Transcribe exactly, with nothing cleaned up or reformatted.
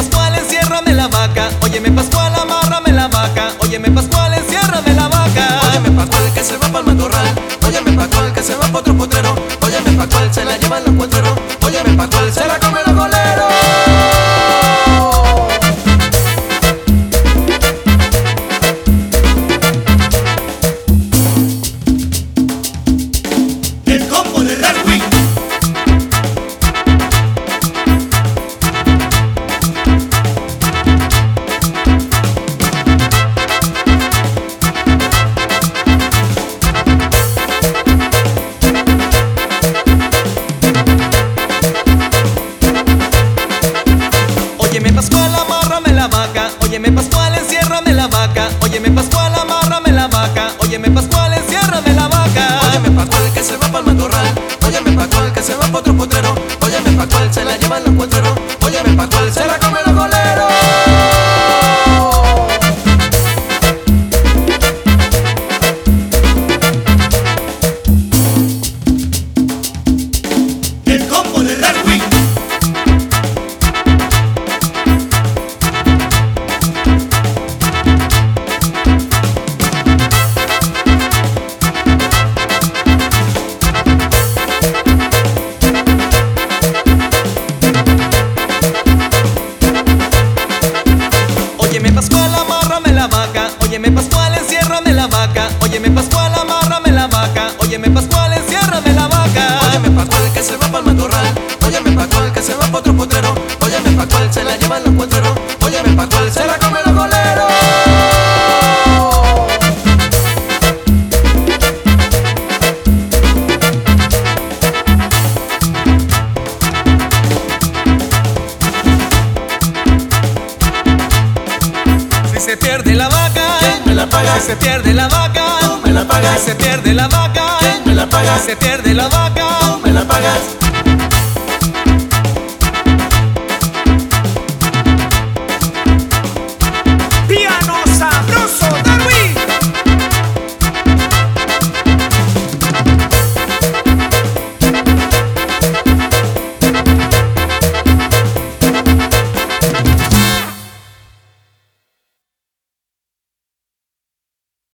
Pascual, enciérrame la vaca. Óyeme Pascual, amárrame la vaca. Óyeme Pascual, enciérrame la vaca. Óyeme Pascual, que se va pa'l matorral. Óyeme Pascual, que se va pa' otro potrero. Óyeme Pascual, se la llevan los cuatreros. Óyeme Pascual, se la comen los goleros. El combo de Darwin. Óyeme Pascual, amárrame la vaca. Óyeme Pascual, enciérrame la vaca. Óyeme Pascual, amárrame la vaca. Óyeme Pascual, enciérrame la vaca. Óyeme Pascual, que se va pa'l matorral. Óyeme Pascual, que se va pa' otro potrero. Óyeme Pascual, se la llevan los cuatreros. Óyeme Pascual, se la comen los goleros. El combo de Darwin. Óyeme Pascual, amárrame la vaca. Óyeme Pascual, enciérrame la vaca. Óyeme Pascual, amárrame la vaca. Óyeme Pascual, enciérrame la vaca. Óyeme Pascual, que se va pa'l matorral. Óyeme Pascual, que se va pa' otro potrero. Óyeme Pascual, se la llevan los cuatreros. Óyeme Pascual, se la comen los goleros. Si se pierde la vaca, ¿Quién me la paga? si se pierde la vaca, Tú me la pagas. si se pierde la vaca, ¿Quién me la paga? si se pierde la vaca, Tú me la pagas.